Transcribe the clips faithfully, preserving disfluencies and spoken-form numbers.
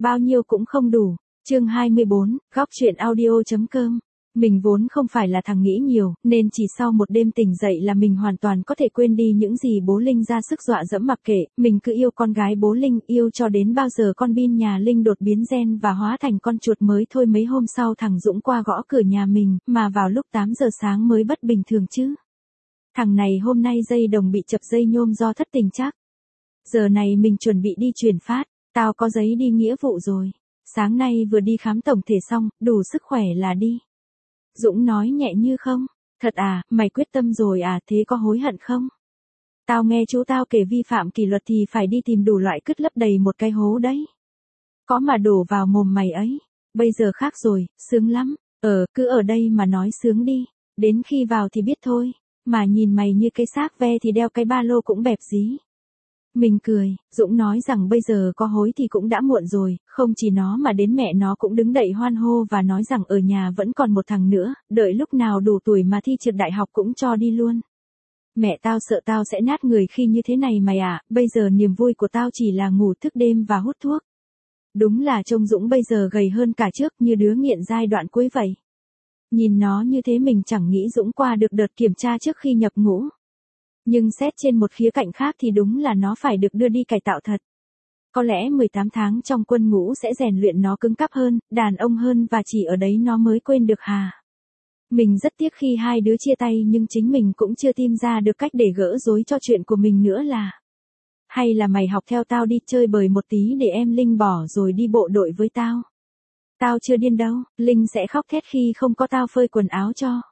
bao nhiêu cũng không đủ. Chương hai mươi bốn, góc chuyện audio.com. Mình vốn không phải là thằng nghĩ nhiều, nên chỉ sau một đêm tỉnh dậy là mình hoàn toàn có thể quên đi những gì bố Linh ra sức dọa dẫm mặc kệ, mình cứ yêu con gái bố Linh, yêu cho đến bao giờ con Bin nhà Linh đột biến gen và hóa thành con chuột mới thôi. Mấy hôm sau thằng Dũng qua gõ cửa nhà mình, mà vào lúc tám giờ sáng mới bất bình thường chứ. Thằng này hôm nay dây đồng bị chập dây nhôm do thất tình chắc. Giờ này mình chuẩn bị đi chuyển phát, tao có giấy đi nghĩa vụ rồi. Sáng nay vừa đi khám tổng thể xong, đủ sức khỏe là đi. Dũng nói nhẹ như không. Thật à, mày quyết tâm rồi à, thế có hối hận không? Tao nghe chú tao kể vi phạm kỷ luật thì phải đi tìm đủ loại cứt lấp đầy một cái hố đấy. Có mà đổ vào mồm mày ấy. Bây giờ khác rồi, sướng lắm. Ờ, cứ ở đây mà nói sướng đi. Đến khi vào thì biết thôi. Mà nhìn mày như cái xác ve thì đeo cái ba lô cũng bẹp dí. Mình cười, Dũng nói rằng bây giờ có hối thì cũng đã muộn rồi, không chỉ nó mà đến mẹ nó cũng đứng dậy hoan hô và nói rằng ở nhà vẫn còn một thằng nữa, đợi lúc nào đủ tuổi mà thi trượt đại học cũng cho đi luôn. Mẹ tao sợ tao sẽ nát người khi như thế này mày ạ, bây giờ niềm vui của tao chỉ là ngủ thức đêm và hút thuốc. Đúng là trông Dũng bây giờ gầy hơn cả trước, như đứa nghiện giai đoạn cuối vậy. Nhìn nó như thế mình chẳng nghĩ Dũng qua được đợt kiểm tra trước khi nhập ngũ. Nhưng xét trên một khía cạnh khác thì đúng là nó phải được đưa đi cải tạo thật. Có lẽ mười tám tháng trong quân ngũ sẽ rèn luyện nó cứng cáp hơn, đàn ông hơn và chỉ ở đấy nó mới quên được hà. Mình rất tiếc khi hai đứa chia tay nhưng chính mình cũng chưa tìm ra được cách để gỡ rối cho chuyện của mình nữa là. Hay là mày học theo tao đi chơi bời một tí để em Linh bỏ rồi đi bộ đội với tao. Tao chưa điên đâu, Linh sẽ khóc thét khi không có tao phơi quần áo cho.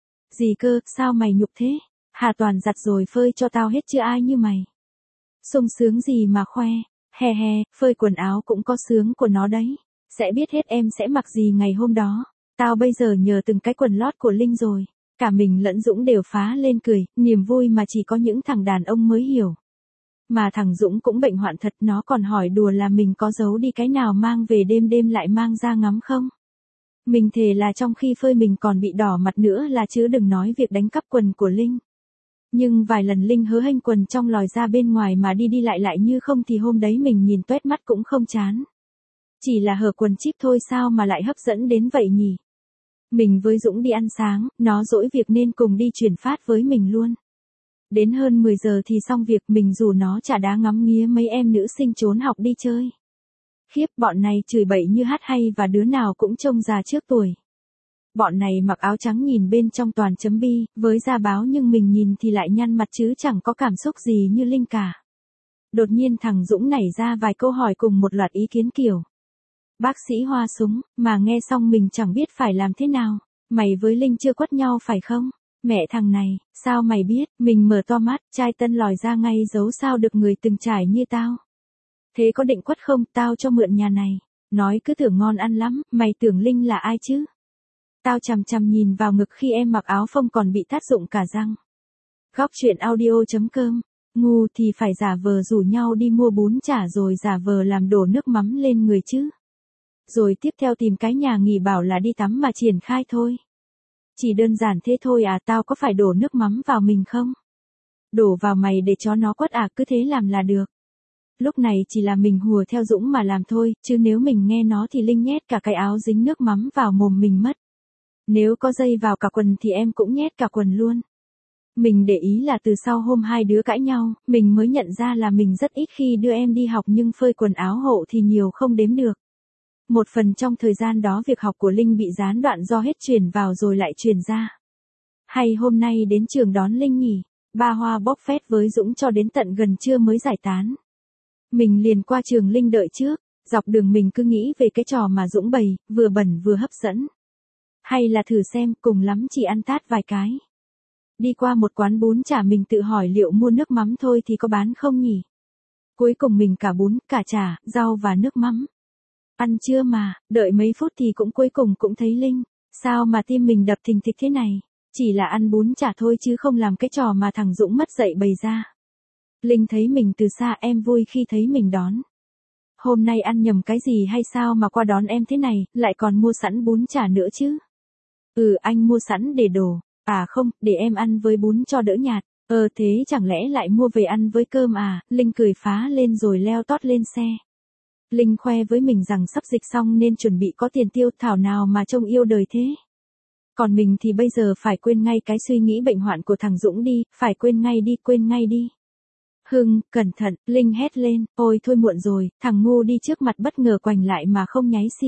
Gì cơ, sao mày nhục thế? Hà Toàn giặt rồi phơi cho tao hết chứ ai như mày. Sung sướng gì mà khoe, he he, phơi quần áo cũng có sướng của nó đấy. Sẽ biết hết em sẽ mặc gì ngày hôm đó. Tao bây giờ nhờ từng cái quần lót của Linh rồi. Cả mình lẫn Dũng đều phá lên cười, niềm vui mà chỉ có những thằng đàn ông mới hiểu. Mà thằng Dũng cũng bệnh hoạn thật, nó còn hỏi đùa là mình có giấu đi cái nào mang về đêm đêm lại mang ra ngắm không. Mình thề là trong khi phơi mình còn bị đỏ mặt nữa là chứ đừng nói việc đánh cắp quần của Linh. Nhưng vài lần Linh hớ hênh quần trong lòi ra bên ngoài mà đi đi lại lại như không thì hôm đấy mình nhìn toét mắt cũng không chán. Chỉ là hở quần chip thôi sao mà lại hấp dẫn đến vậy nhỉ? Mình với Dũng đi ăn sáng, nó dỗi việc nên cùng đi chuyển phát với mình luôn. Đến hơn mười giờ thì xong việc, mình rủ nó chả đá ngắm nghía mấy em nữ sinh trốn học đi chơi. Khiếp, bọn này chửi bậy như hát hay và đứa nào cũng trông già trước tuổi. Bọn này mặc áo trắng nhìn bên trong toàn chấm bi, với da báo nhưng mình nhìn thì lại nhăn mặt chứ chẳng có cảm xúc gì như Linh cả. Đột nhiên thằng Dũng nảy ra vài câu hỏi cùng một loạt ý kiến kiểu. Bác sĩ Hoa Súng, mà nghe xong mình chẳng biết phải làm thế nào. Mày với Linh chưa quất nhau phải không? Mẹ thằng này, sao mày biết? Mình mở to mắt, trai tân lòi ra ngay giấu sao được người từng trải như tao. Thế có định quất không? Tao cho mượn nhà này. Nói cứ tưởng ngon ăn lắm, mày tưởng Linh là ai chứ? Tao chằm chằm nhìn vào ngực khi em mặc áo phông còn bị tát rụng cả răng. Góc chuyện audio.com. Ngu thì phải giả vờ rủ nhau đi mua bún chả rồi giả vờ làm đổ nước mắm lên người chứ. Rồi tiếp theo tìm cái nhà nghỉ bảo là đi tắm mà triển khai thôi. Chỉ đơn giản thế thôi à, tao có phải đổ nước mắm vào mình không? Đổ vào mày để cho nó quất à, cứ thế làm là được. Lúc này chỉ là mình hùa theo Dũng mà làm thôi, chứ nếu mình nghe nó thì Linh nhét cả cái áo dính nước mắm vào mồm mình mất. Nếu có dây vào cả quần thì em cũng nhét cả quần luôn. Mình để ý là từ sau hôm hai đứa cãi nhau, mình mới nhận ra là mình rất ít khi đưa em đi học nhưng phơi quần áo hộ thì nhiều không đếm được. Một phần trong thời gian đó việc học của Linh bị gián đoạn do hết truyền vào rồi lại truyền ra. Hay hôm nay đến trường đón Linh nghỉ, ba hoa bốc phét với Dũng cho đến tận gần trưa mới giải tán. Mình liền qua trường Linh đợi trước, dọc đường mình cứ nghĩ về cái trò mà Dũng bày, vừa bẩn vừa hấp dẫn. Hay là thử xem, cùng lắm chỉ ăn tát vài cái. Đi qua một quán bún chả mình tự hỏi liệu mua nước mắm thôi thì có bán không nhỉ? Cuối cùng mình cả bún, cả chả, rau và nước mắm. Ăn chưa mà, đợi mấy phút thì cũng cuối cùng cũng thấy Linh. Sao mà tim mình đập thình thịch thế này? Chỉ là ăn bún chả thôi chứ không làm cái trò mà thằng Dũng mất dạy bày ra. Linh thấy mình từ xa, em vui khi thấy mình đón. Hôm nay ăn nhầm cái gì hay sao mà qua đón em thế này, lại còn mua sẵn bún chả nữa chứ? Ừ, anh mua sẵn để đổ. À không, để em ăn với bún cho đỡ nhạt. Ờ thế chẳng lẽ lại mua về ăn với cơm à? Linh cười phá lên rồi leo tót lên xe. Linh khoe với mình rằng sắp dịch xong nên chuẩn bị có tiền tiêu, thảo nào mà trông yêu đời thế. Còn mình thì bây giờ phải quên ngay cái suy nghĩ bệnh hoạn của thằng Dũng đi, phải quên ngay đi, quên ngay đi. Hưng, cẩn thận, Linh hét lên, ôi thôi muộn rồi, thằng ngu đi trước mặt bất ngờ quành lại mà không nháy xi.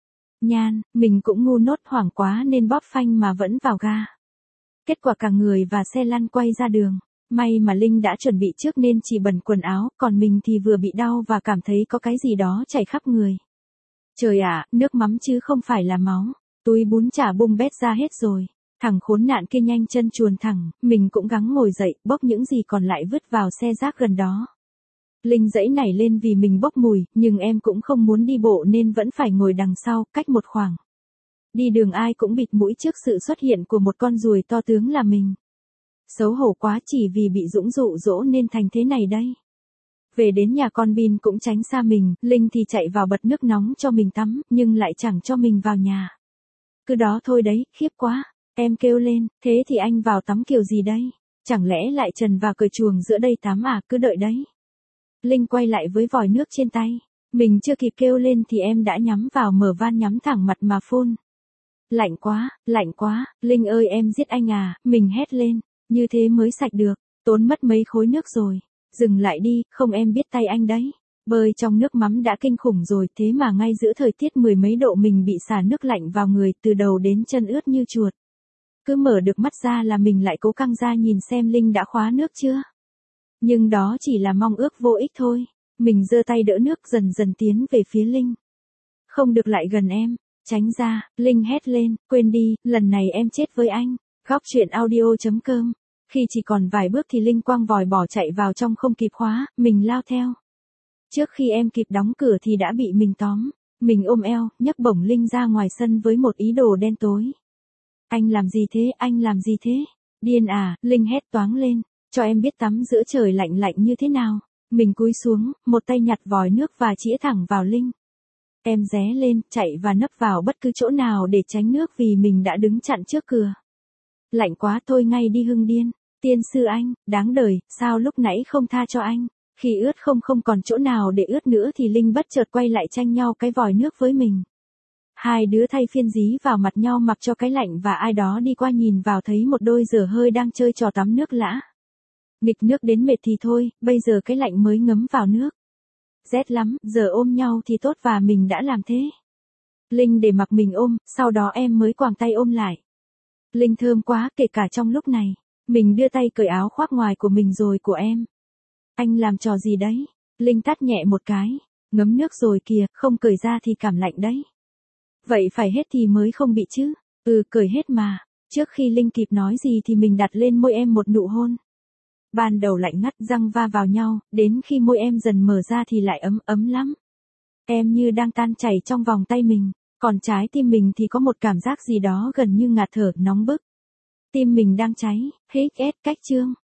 Nhan, mình cũng ngu nốt hoảng quá nên bóp phanh mà vẫn vào ga. Kết quả cả người và xe lăn quay ra đường. May mà Linh đã chuẩn bị trước nên chỉ bẩn quần áo, còn mình thì vừa bị đau và cảm thấy có cái gì đó chảy khắp người. Trời ạ, nước mắm chứ không phải là máu. Túi bún chả bung bét ra hết rồi. Thằng khốn nạn kia nhanh chân chuồn thẳng, mình cũng gắng ngồi dậy, bốc những gì còn lại vứt vào xe rác gần đó. Linh giãy nảy lên vì mình bốc mùi, nhưng em cũng không muốn đi bộ nên vẫn phải ngồi đằng sau, cách một khoảng. Đi đường ai cũng bịt mũi trước sự xuất hiện của một con ruồi to tướng là mình. Xấu hổ quá, chỉ vì bị Dũng dụ dỗ nên thành thế này đây. Về đến nhà con Bin cũng tránh xa mình, Linh thì chạy vào bật nước nóng cho mình tắm, nhưng lại chẳng cho mình vào nhà. Cứ đó thôi đấy, khiếp quá. Em kêu lên, thế thì anh vào tắm kiểu gì đây? Chẳng lẽ lại trần vào cởi chuồng giữa đây tắm à, cứ đợi đấy. Linh quay lại với vòi nước trên tay. Mình chưa kịp kêu lên thì em đã nhắm vào mở van nhắm thẳng mặt mà phun. Lạnh quá, lạnh quá, Linh ơi em giết anh à, mình hét lên. Như thế mới sạch được, tốn mất mấy khối nước rồi. Dừng lại đi, không em biết tay anh đấy. Bơi trong nước mắm đã kinh khủng rồi, thế mà ngay giữa thời tiết mười mấy độ mình bị xả nước lạnh vào người từ đầu đến chân ướt như chuột. Cứ mở được mắt ra là mình lại cố căng ra nhìn xem Linh đã khóa nước chưa. Nhưng đó chỉ là mong ước vô ích thôi. Mình giơ tay đỡ nước dần dần tiến về phía Linh. Không được lại gần em, tránh ra, Linh hét lên, quên đi, lần này em chết với anh. Góc truyện audio chấm com. Khi chỉ còn vài bước thì Linh quăng vòi bỏ chạy vào trong không kịp khóa, mình lao theo. Trước khi em kịp đóng cửa thì đã bị mình tóm. Mình ôm eo, nhấc bổng Linh ra ngoài sân với một ý đồ đen tối. Anh làm gì thế, anh làm gì thế? Điên à, Linh hét toáng lên, cho em biết tắm giữa trời lạnh lạnh như thế nào. Mình cúi xuống, một tay nhặt vòi nước và chĩa thẳng vào Linh. Em ré lên, chạy và nấp vào bất cứ chỗ nào để tránh nước vì mình đã đứng chặn trước cửa. Lạnh quá thôi ngay đi Hưng điên. Tiên sư anh, đáng đời, sao lúc nãy không tha cho anh? Khi ướt không không còn chỗ nào để ướt nữa thì Linh bất chợt quay lại tranh nhau cái vòi nước với mình. Hai đứa thay phiên dí vào mặt nhau mặc cho cái lạnh và ai đó đi qua nhìn vào thấy một đôi dở hơi đang chơi trò tắm nước lã. Nghịch nước đến mệt thì thôi, bây giờ cái lạnh mới ngấm vào nước. Rét lắm, giờ ôm nhau thì tốt và mình đã làm thế. Linh để mặc mình ôm, sau đó em mới quàng tay ôm lại. Linh thơm quá, kể cả trong lúc này. Mình đưa tay cởi áo khoác ngoài của mình rồi của em. Anh làm trò gì đấy? Linh tát nhẹ một cái. Ngấm nước rồi kìa, không cởi ra thì cảm lạnh đấy. Vậy phải hết thì mới không bị chứ. Ừ, cởi hết mà. Trước khi Linh kịp nói gì thì mình đặt lên môi em một nụ hôn. Ban đầu lạnh ngắt, răng va vào nhau, đến khi môi em dần mở ra thì lại ấm ấm lắm. Em như đang tan chảy trong vòng tay mình, còn trái tim mình thì có một cảm giác gì đó gần như ngạt thở, nóng bức. Tim mình đang cháy, hết ép cách chương.